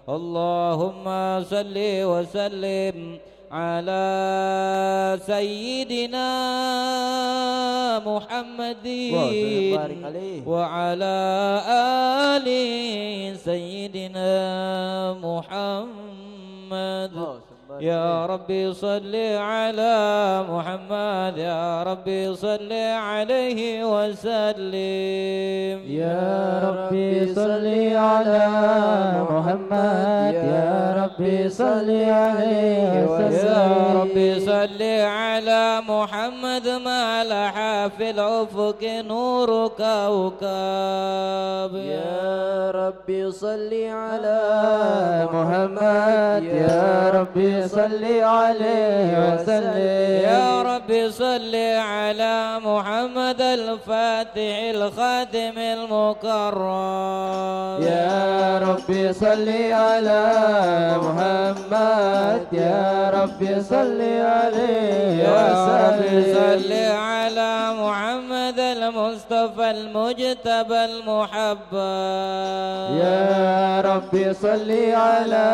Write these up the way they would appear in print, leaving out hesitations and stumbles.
اللهم صل وسلم على سيدنا محمد وعلى آل سيدنا محمد. يا ربي صل على محمد، يا ربي صل عليه وسلم. يا ربي صل على محمد، يا ربي صل عليه وسلم. يا ربي صل على محمد ما لح في الأفق نور كوكب. يا ربي صل على محمد، يا ربي صل عليه وسلم. يا ربي صل على محمد الفاتح الخاتم المكرم. يا ربي صل على محمد، يا ربي صل عليه وسلم. يا ربي صل على محمد المصطفى المجتبى المحبب. يا ربي صل على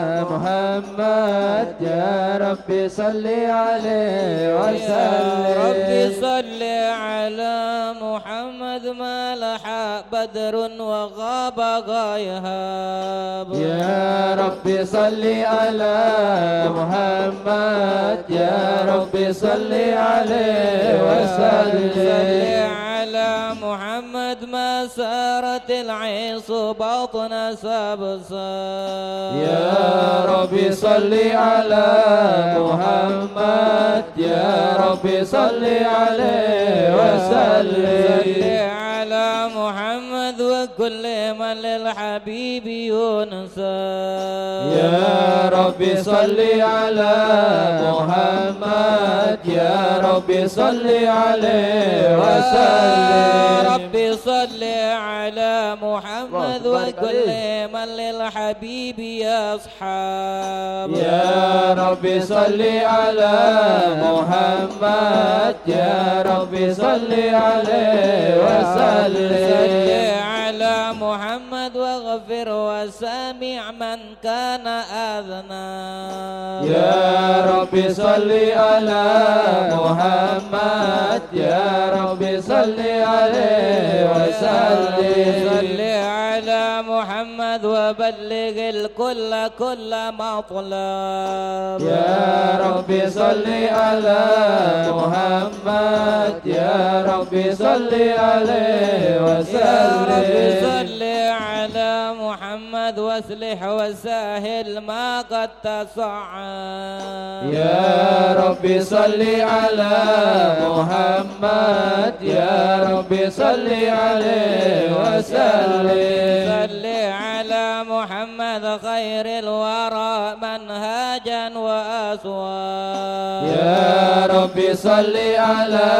محمد، يا ربي صل عليه وسلم. يا ربي صل على محمد ما لح بدر وغاب غيهاب. يا ربي صل على محمد، يا ربي صل عليه وسلم. صل على محمد ما سارت العيص بطن سبسار. يا ربي صل على محمد، يا ربي صل عليه وسلم. صل على محمد وكل من للحبيب ينسى. يا ربي صل على محمد، يا ربي صل عليه وسلم. يا ربي صل على محمد وكل من للحبيب يصحاب. يا ربي صل على محمد، يا ربي صل عليه وسلم. صل على محمد واغفر وسامع من كان أذنى. يا ربي صل على محمد، يا ربي صل عليه وسلم. صل على محمد وبلغ الكل كل مطلب. يا ربي صل على محمد، يا ربي صل عليه وسلم. يا ربي صل على محمد واصلح وسهل ما قد تصعب. يا ربي صل على محمد، يا ربي صل عليه وسلم. صل على محمد خير الورى منهاجا وأسواب. يا ربي صل على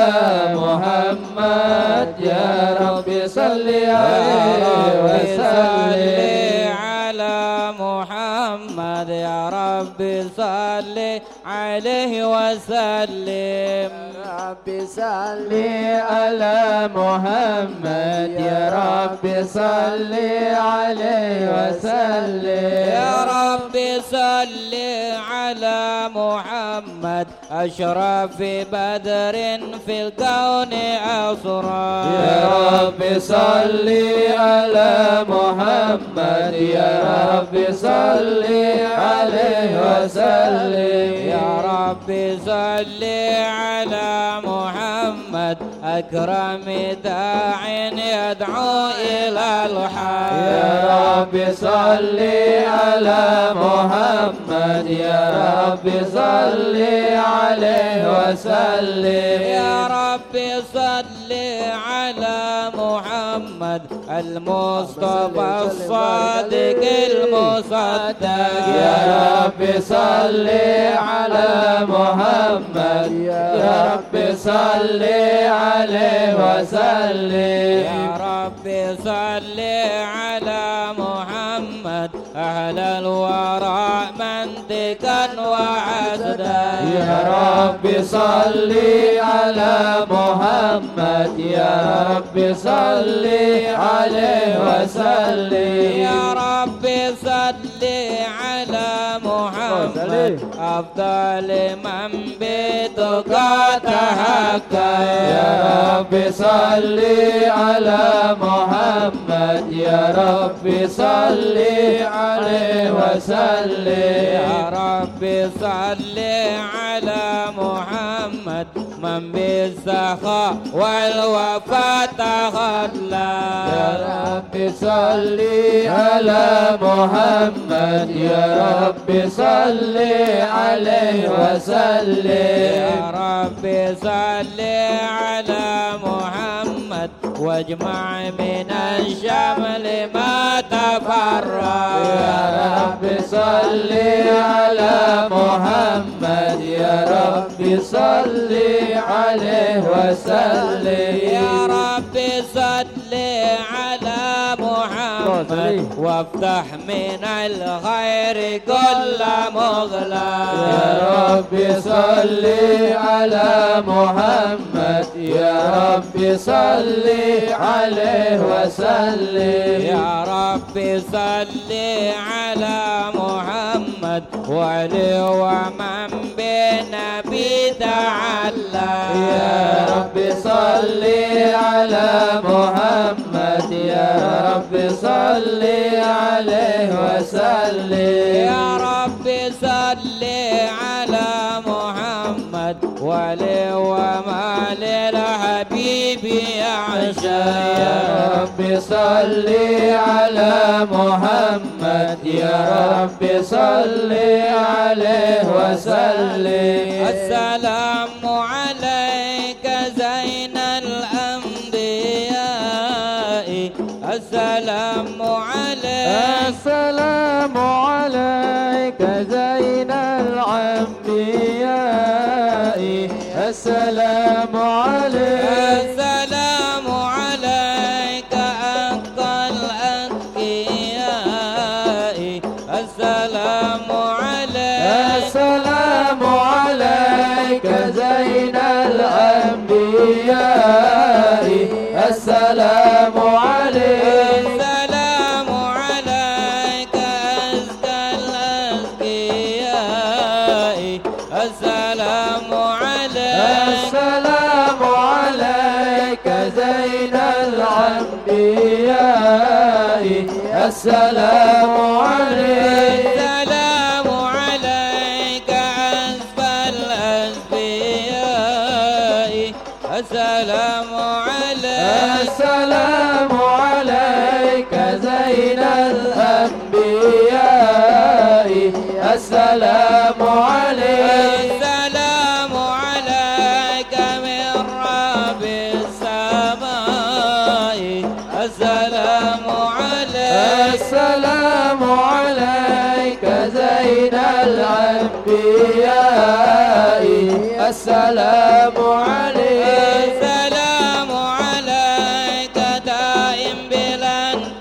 محمد، يا ربي صل عليه وسلم. على محمد يا ربي صل عليه وسلم. ربي صل على محمد، يا ربي صل عليه وسلم. يا ربي صل على محمد أشرف بدر في الكون أسرى. يا ربي صل على محمد، يا ربي صل عليه وسلم. يا ربي صل على محمد أكرم داع يدعو إلى الحق. يا ربي صل على محمد، يا ربي صل عليه وسلم. يا ربي صل على محمد المصطفى الصادق المصدق. يا ربي صل على محمد، يا ربي صل عليه وسلم. يا ربي صل على محمد على الورى منطقا وعسدا يا رب صل على محمد يا رب صل عليه وسلم يا رب صل على محمد أفضل من بتقى تهكى يا رب صل على محمد يا رب صل عليه وسلم يا رب صل على محمد من بالسخاء والوفاء تخلى يا رب صل على محمد يا رب صل عليه وسلم يا رب صل على محمد واجمع من الشمل ما تفرق يا رب صل على محمد يا رب صل عليه وسلم يا رب صل على محمد وافتح من الخير كل مغلق يا رب صل على محمد يا رب صل عليه وسلم يا رب صل على محمد وعلي ومن بالنبي تعلى يا رب صل على محمد يا رب صل عليه وسلم يا رب صل على محمد وعلي وما للحبيب يعشى يا رب صل على محمد يا رب صل عليه وسلم السلام عليك زين الأنبياء السلام عليك السلام عليك زين الأنبياء السلام عليك السلام عليك أتقى الأتقياء السلام عليك السلام عليك زين الأنبياء السلام عليك السلام عليك أزكى الأزكياء السلام عليك السلام عليك زين الأنبياء السلام عليك السلام عليك أزكى الأزكياء السلام عليك السلام عليك زين الأنبياء السلام عليك السلام عليك من رب السماء السلام عليك السلام عليك زين الأنبياء السلام عليك السلام عليك دائم بلا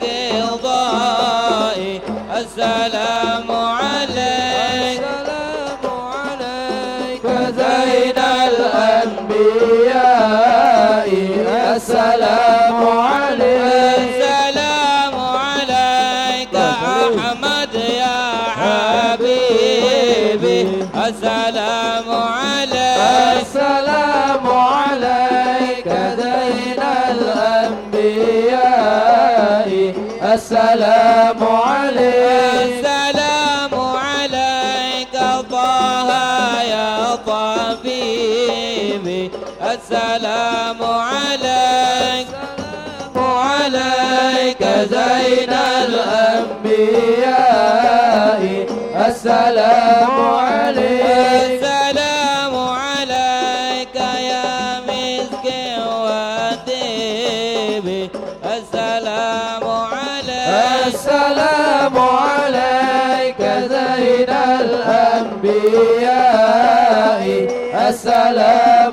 انقضاء السلام عليك السلام عليك زين الأنبياء السلام عليك السلام عليك أحمد يا حبيبي السلام عليك السلام عليك زين الأنبياء السلام عليك السلام عليك طه يا طبيبي السلام عليك عليك زين الأنبياء السلام عليك السلام عليك يا مسكين وديبي السلام عليك السلام عليك زين الأنبياء السلام